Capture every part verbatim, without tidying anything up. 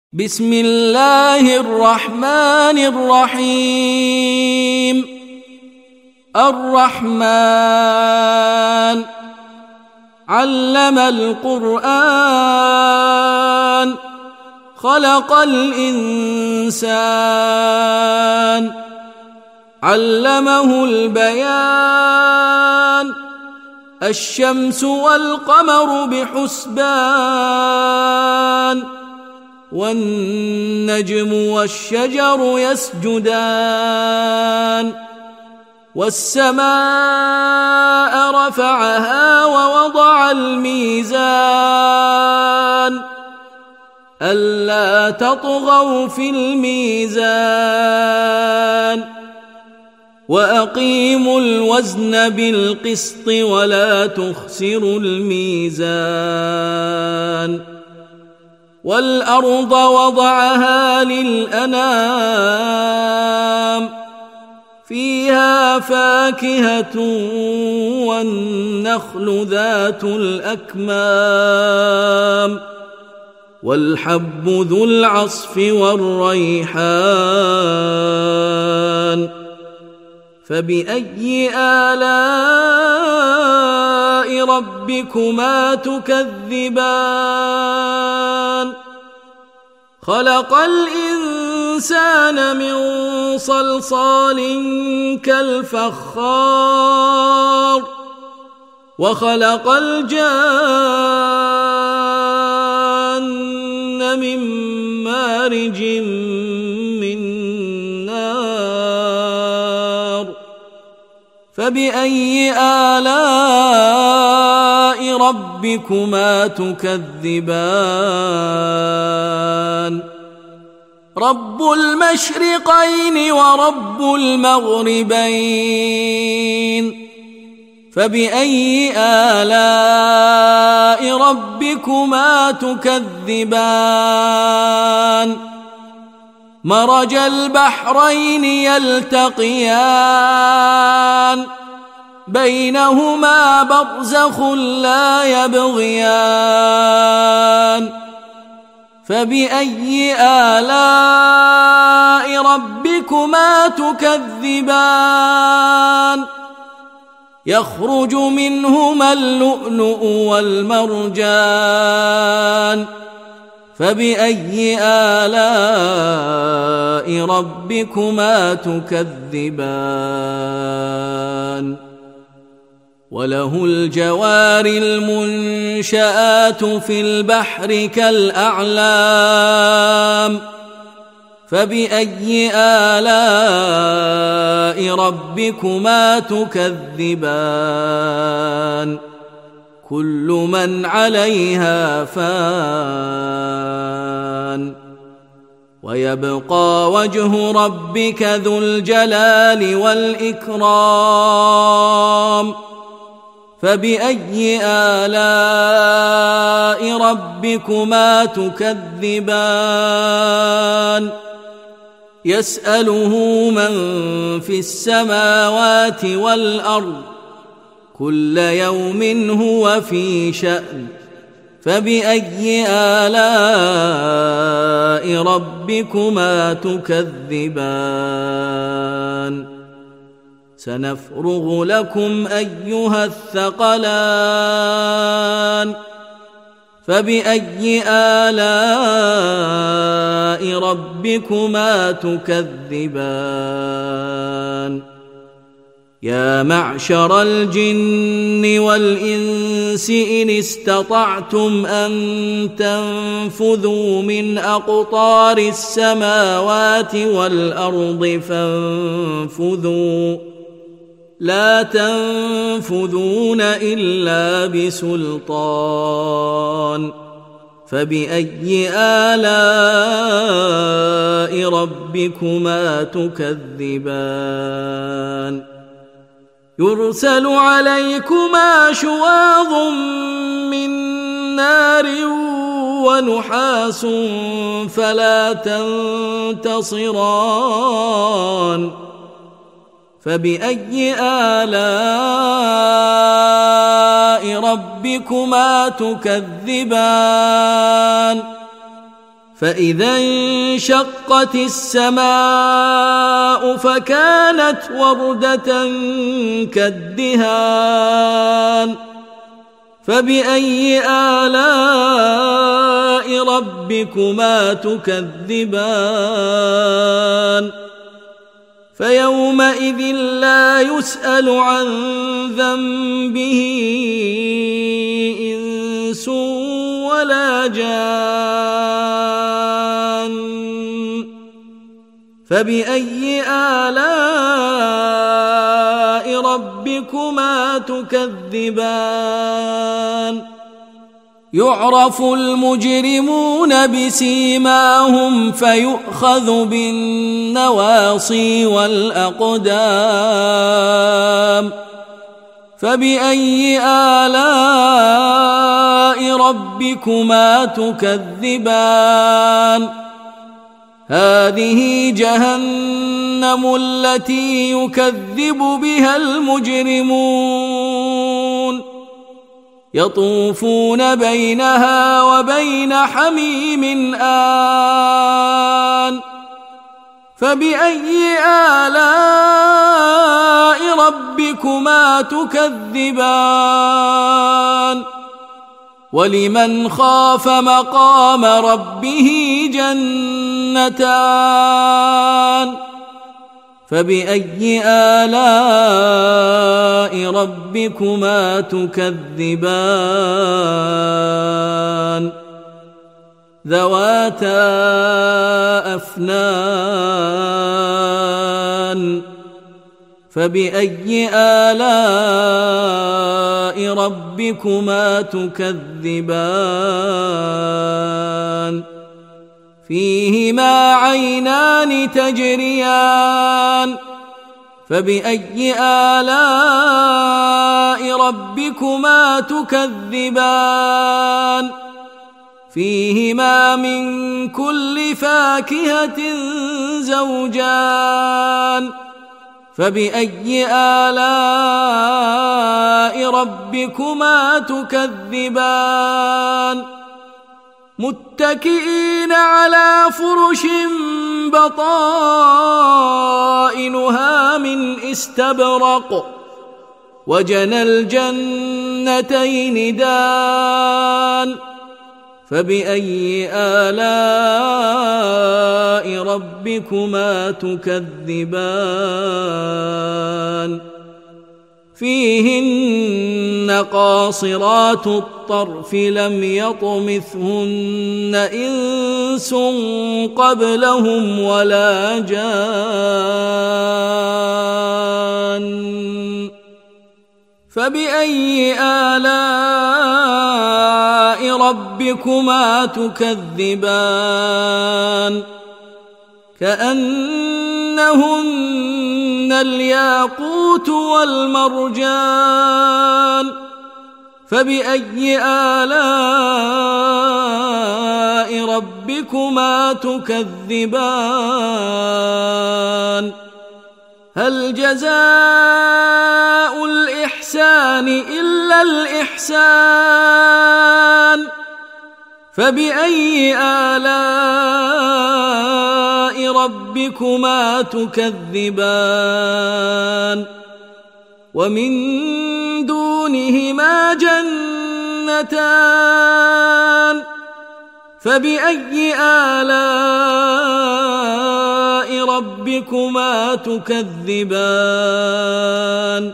بسم الله الرحمن الرحيم. الرحمن علم القرآن خلق الإنسان علمه البيان الشمس والقمر بحسبان والنجم والشجر يسجدان والسماء رفعها ووضع الميزان ألا تطغوا في الميزان وأقيموا الوزن بالقسط ولا تخسروا الميزان والأرض وضعها للأنام فيها فاكهة والنخل ذات الأكمام والحب ذو العصف والريحان فبأي آلاء ربكما تكذبان خلق الإنسان من صلصال كالفخار وخلق الجان من مارج من نار فبأي آلاء ربكما تكذبان رب المشرقين ورب المغربين فبأي آلاء ربكما تكذبان مرج البحرين يلتقيان بينهما برزخ لا يبغيان فبأي آلاء ربكما تكذبان يخرج منهما اللؤلؤ والمرجان فبأي آلاء ربكما تكذبان وله الجوار المنشآت في البحر كالأعلام فبأي آلاء ربكما تكذبان كل من عليها فان ويبقى وجه ربك ذو الجلال والإكرام فبأي آلاء ربكما تكذبان يسأله من في السماوات والأرض كل يوم هو في شأن فبأي آلاء ربكما تكذبان سنفرغ لكم أيها الثقلان فبأي آلاء ربكما تكذبان يا معشر الجن والإنس إن استطعتم أن تنفذوا من أقطار السماوات والأرض فانفذوا لا تنفذون إلا بسلطان فبأي آلاء ربكما تكذبان يرسل عليكما شواظ من نار ونحاس فلا تنتصران فبأي آلاء ربكما تكذبان فإذا انشقت السماء فكانت وردة كالدهان فبأي آلاء ربكما تكذبان فيومئذ لا يسأل عن ذنبه إنس ولا جان فبأي آلاء ربكما تكذبان يعرف المجرمون بسيماهم فيؤخذ بالنواصي والأقدام فبأي آلاء ربكما تكذبان هذه جهنم التي يكذب بها المجرمون يطوفون بينها وبين حميم آن فبأي آلاء ربكما تكذبان ولمن خاف مقام ربه جنتان فبأي آلاء ربكما تكذبان ذواتا أفنان فبأي آلاء ربكما تكذبان فيهما عينان تجريان فبأي آلاء ربكما تكذبان فيهما من كل فاكهة زوجان فبأي آلاء ربكما تكذبان متكئين على فرش بطائنها من استبرق وجنى الجنتين دان فبأي آلاء ربكما تكذبان فيهن قاصرات الطرف لم يطمثهن إنس قبلهم ولا جان فبأي آلاء ربكما تكذبان كأنهن الياقوت والمرجان فبأي آلاء ربكما تكذبان هل جزاء الإحسان إلا الإحسان فبأي آلاء ربكما تكذبان ومن دونهما جنتان فبأي آلاء ربكما تكذبان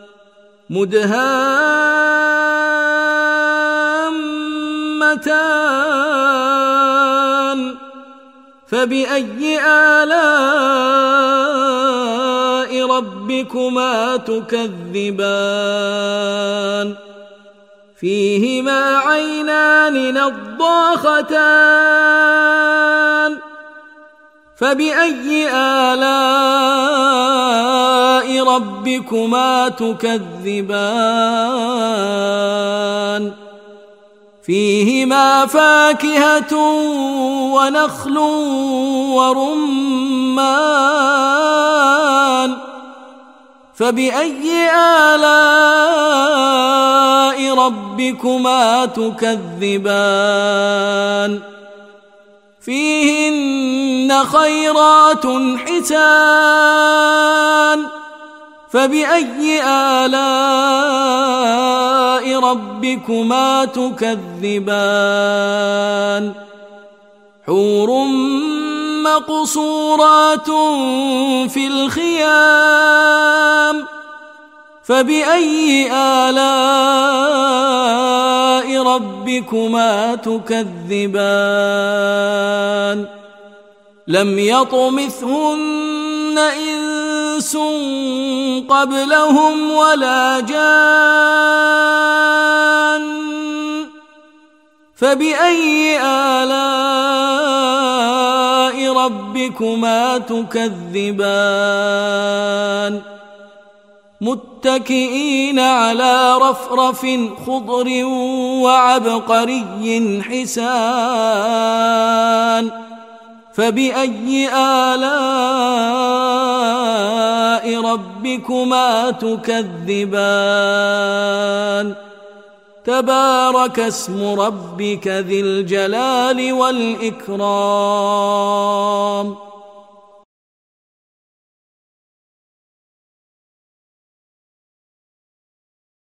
مدهامتان فبأي آلاء ربكما تكذبان فيهما عينان نضاختان فبأي آلاء ربكما تكذبان فيهما فاكهة ونخل ورمان فبأي آلاء ربكما تكذبان فيهن خيرات حسان فبأي آلاء ربكما تكذبان حور مقصورات في الخيام فبأي آلاء ربكما تكذبان لم يطمثهن إنس قبلهم ولا جان فبأي آلاء ربكما تكذبان متكئين على رفرف خضر وعبقري حسان فبأي آلاء ربكما تكذبان تبارك اسم ربك ذي الجلال والإكرام